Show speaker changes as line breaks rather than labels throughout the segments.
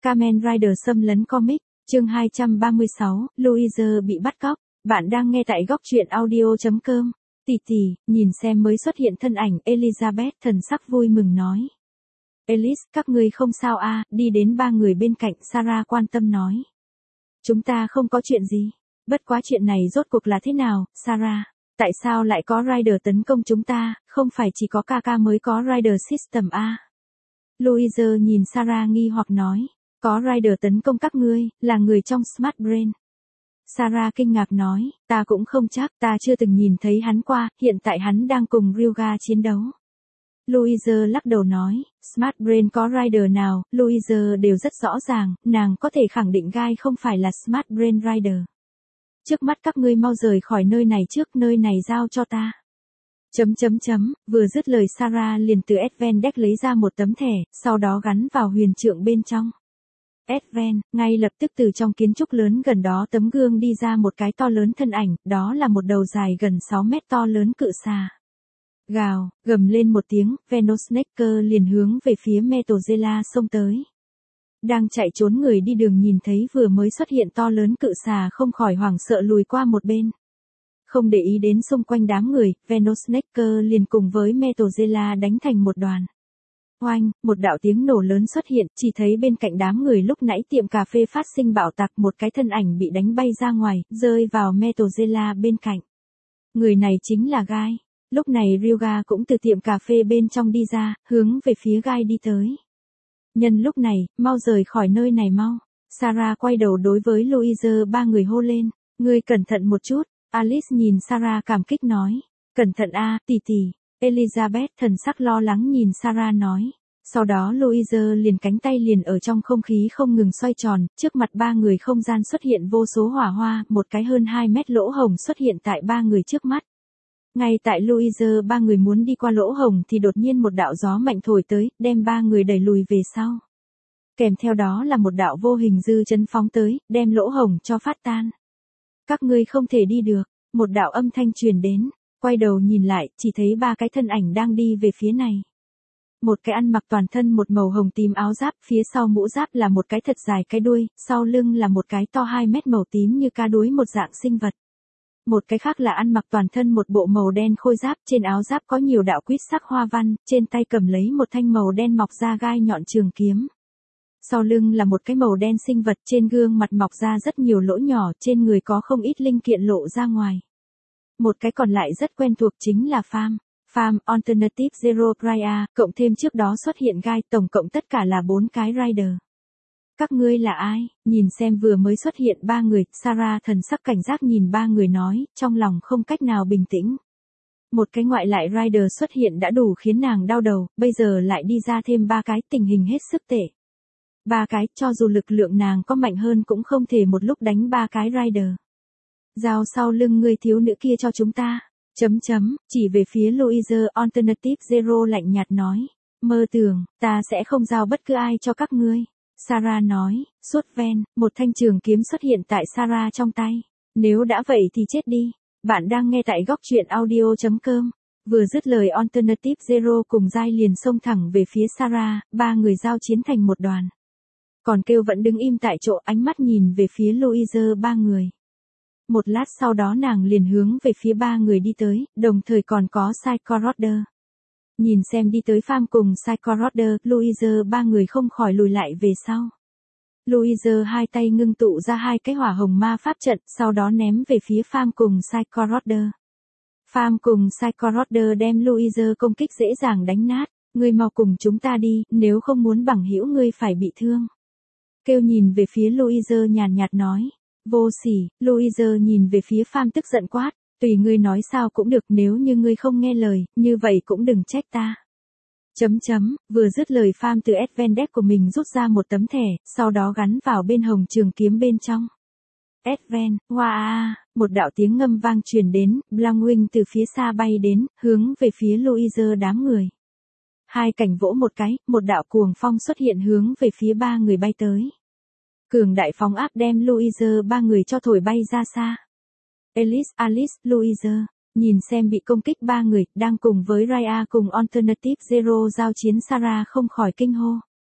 Kamen Rider xâm lấn comic, chương 236, Louise bị bắt cóc. Bạn đang nghe tại góc truyện audio.com. Tỷ tỷ, nhìn xem mới xuất hiện thân ảnh Elizabeth thần sắc vui mừng nói. Alice, các ngươi không sao à, đi đến ba người bên cạnh Sarah quan tâm nói. Chúng ta không có chuyện gì. Bất quá chuyện này rốt cuộc là thế nào, Sarah? Tại sao lại có Rider tấn công chúng ta, không phải chỉ có Kaka mới có Rider System à? Louise nhìn Sarah nghi hoặc nói. Có Rider tấn công các ngươi, là người trong Smart Brain. Sarah kinh ngạc nói, ta cũng không chắc, ta chưa từng nhìn thấy hắn qua, hiện tại hắn đang cùng Ryuga chiến đấu. Louise lắc đầu nói, Smart Brain có Rider nào, Louise đều rất rõ ràng, nàng có thể khẳng định Guy không phải là Smart Brain Rider. Trước mắt các ngươi mau rời khỏi nơi này trước, nơi này giao cho ta. Vừa dứt lời Sarah liền từ Advent Deck lấy ra một tấm thẻ, sau đó gắn vào huyền trượng bên trong. Advent, ngay lập tức từ trong kiến trúc lớn gần đó tấm gương đi ra một cái to lớn thân ảnh, đó là một đầu dài gần 6 mét to lớn cự xà. Gào, gầm lên một tiếng, Venosnacker liền hướng về phía Metozela xông tới. Đang chạy trốn người đi đường nhìn thấy vừa mới xuất hiện to lớn cự xà không khỏi hoảng sợ lùi qua một bên. Không để ý đến xung quanh đám người, Venosnacker liền cùng với Metozela đánh thành một đoàn. Oanh, một đạo tiếng nổ lớn xuất hiện, chỉ thấy bên cạnh đám người lúc nãy tiệm cà phê phát sinh bạo tạc, một cái thân ảnh bị đánh bay ra ngoài, rơi vào Metozela bên cạnh. Người này chính là Guy. Lúc này Ryuga cũng từ tiệm cà phê bên trong đi ra, hướng về phía Guy đi tới. Nhân lúc này, mau rời khỏi nơi này mau. Sarah quay đầu đối với Louise ba người hô lên, ngươi cẩn thận một chút. Alice nhìn Sarah cảm kích nói, cẩn thận a, tỷ tỷ. Elizabeth thần sắc lo lắng nhìn Sarah nói. Sau đó Louise liền cánh tay liền ở trong không khí không ngừng xoay tròn, trước mặt ba người không gian xuất hiện vô số hỏa hoa, một cái hơn 2 mét lỗ hổng xuất hiện tại ba người trước mắt. Ngay tại Louise ba người muốn đi qua lỗ hổng thì đột nhiên một đạo gió mạnh thổi tới, đem ba người đẩy lùi về sau. Kèm theo đó là một đạo vô hình dư chấn phóng tới, đem lỗ hổng cho phát tan. Các ngươi không thể đi được, một đạo âm thanh truyền đến. Quay đầu nhìn lại, chỉ thấy ba cái thân ảnh đang đi về phía này. Một cái ăn mặc toàn thân một màu hồng tím áo giáp, phía sau mũ giáp là một cái thật dài cái đuôi, sau lưng là một cái to 2 mét màu tím như cá đuối một dạng sinh vật. Một cái khác là ăn mặc toàn thân một bộ màu đen khôi giáp, trên áo giáp có nhiều đạo quýt sắc hoa văn, trên tay cầm lấy một thanh màu đen mọc ra gai nhọn trường kiếm. Sau lưng là một cái màu đen sinh vật, trên gương mặt mọc ra rất nhiều lỗ nhỏ, trên người có không ít linh kiện lộ ra ngoài. Một cái còn lại rất quen thuộc chính là Farm Alternative Zero Priya, cộng thêm trước đó xuất hiện Guy, tổng cộng tất cả là 4 cái Rider. Các ngươi là ai? Nhìn xem vừa mới xuất hiện ba người, Sarah thần sắc cảnh giác nhìn ba người nói, trong lòng không cách nào bình tĩnh. Một cái ngoại lại Rider xuất hiện đã đủ khiến nàng đau đầu, bây giờ lại đi ra thêm 3 cái, tình hình hết sức tệ. 3 cái, cho dù lực lượng nàng có mạnh hơn cũng không thể một lúc đánh 3 cái Rider. Giao sau lưng người thiếu nữ kia cho chúng ta. Chỉ về phía Louise Alternative Zero lạnh nhạt nói. Mơ tưởng, ta sẽ không giao bất cứ ai cho các ngươi. Sarah nói, suốt ven, một thanh trường kiếm xuất hiện tại Sarah trong tay. Nếu đã vậy thì chết đi. Bạn đang nghe tại góc truyện audio.com. Vừa dứt lời Alternative Zero cùng Giai liền xông thẳng về phía Sarah, ba người giao chiến thành một đoàn. Còn kêu vẫn đứng im tại chỗ, ánh mắt nhìn về phía Louise ba người. Một lát sau đó nàng liền hướng về phía ba người đi tới, đồng thời còn có Psycho Rodder. Nhìn xem đi tới Farm cùng Psycho Rodder, Louise ba người không khỏi lùi lại về sau. Louise hai tay ngưng tụ ra 2 cái hỏa hồng ma pháp trận, sau đó ném về phía Farm cùng Psycho Rodder. Farm cùng Psycho Rodder đem Louise công kích dễ dàng đánh nát. Ngươi mau cùng chúng ta đi, nếu không muốn bằng hữu ngươi phải bị thương. Kêu nhìn về phía Louise nhàn nhạt nói. Vô sỉ, Louise nhìn về phía Farm tức giận quát, tùy ngươi nói sao cũng được, nếu như ngươi không nghe lời, như vậy cũng đừng trách ta. Vừa dứt lời Farm từ Advent Deck của mình rút ra một tấm thẻ, sau đó gắn vào bên hồng trường kiếm bên trong. Advent, wow, một đạo tiếng ngâm vang truyền đến, Blackwing từ phía xa bay đến, hướng về phía Louise đám người. 2 cảnh vỗ một cái, một đạo cuồng phong xuất hiện hướng về phía ba người bay tới. Cường đại phóng áp đem Louise ba người cho thổi bay ra xa. Alice, Louise, nhìn xem bị công kích ba người, đang cùng với Raya cùng Alternative Zero giao chiến Sarah không khỏi kinh hô.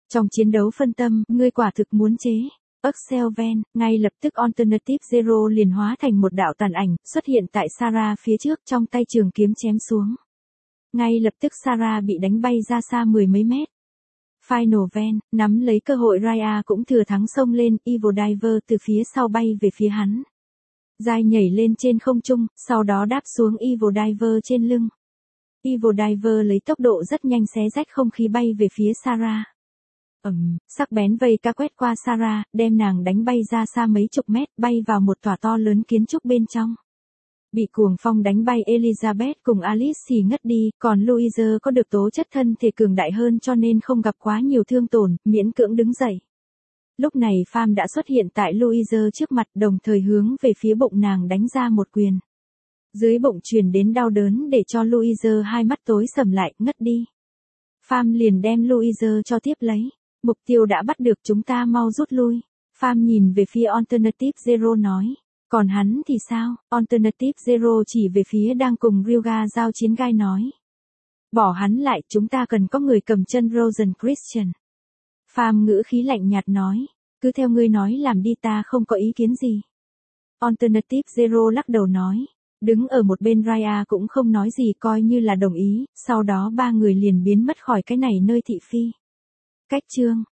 Trong chiến đấu phân tâm, ngươi quả thực muốn chế. Axel Ven, ngay lập tức Alternative Zero liền hóa thành một đạo tàn ảnh, xuất hiện tại Sarah phía trước trong tay trường kiếm chém xuống. Ngay lập tức Sarah bị đánh bay ra xa mười mấy mét. Final Ven, nắm lấy cơ hội Raya cũng thừa thắng xông lên, Evil Diver từ phía sau bay về phía hắn. Giai nhảy lên trên không trung, sau đó đáp xuống Evil Diver trên lưng. Evil Diver lấy tốc độ rất nhanh xé rách không khí bay về phía Sarah. Sắc bén vây cá quét qua Sarah, đem nàng đánh bay ra xa mấy chục mét, bay vào một tòa to lớn kiến trúc bên trong. Bị cuồng phong đánh bay Elizabeth cùng Alice thì ngất đi, còn Louise có được tố chất thân thể cường đại hơn cho nên không gặp quá nhiều thương tổn, miễn cưỡng đứng dậy. Lúc này Pham đã xuất hiện tại Louise trước mặt, đồng thời hướng về phía bụng nàng đánh ra một quyền. Dưới bụng truyền đến đau đớn để cho Louise hai mắt tối sầm lại, ngất đi. Pham liền đem Louise cho tiếp lấy. Mục tiêu đã bắt được, chúng ta mau rút lui. Pham nhìn về phía Alternative Zero nói. Còn hắn thì sao? Alternative Zero chỉ về phía đang cùng Ryuga giao chiến Gai nói. Bỏ hắn lại, chúng ta cần có người cầm chân Rosen Christian. Pham ngữ khí lạnh nhạt nói. Cứ theo ngươi nói làm đi, ta không có ý kiến gì. Alternative Zero lắc đầu nói. Đứng ở một bên Raya cũng không nói gì, coi như là đồng ý, sau đó ba người liền biến mất khỏi cái này nơi thị phi. Cách chương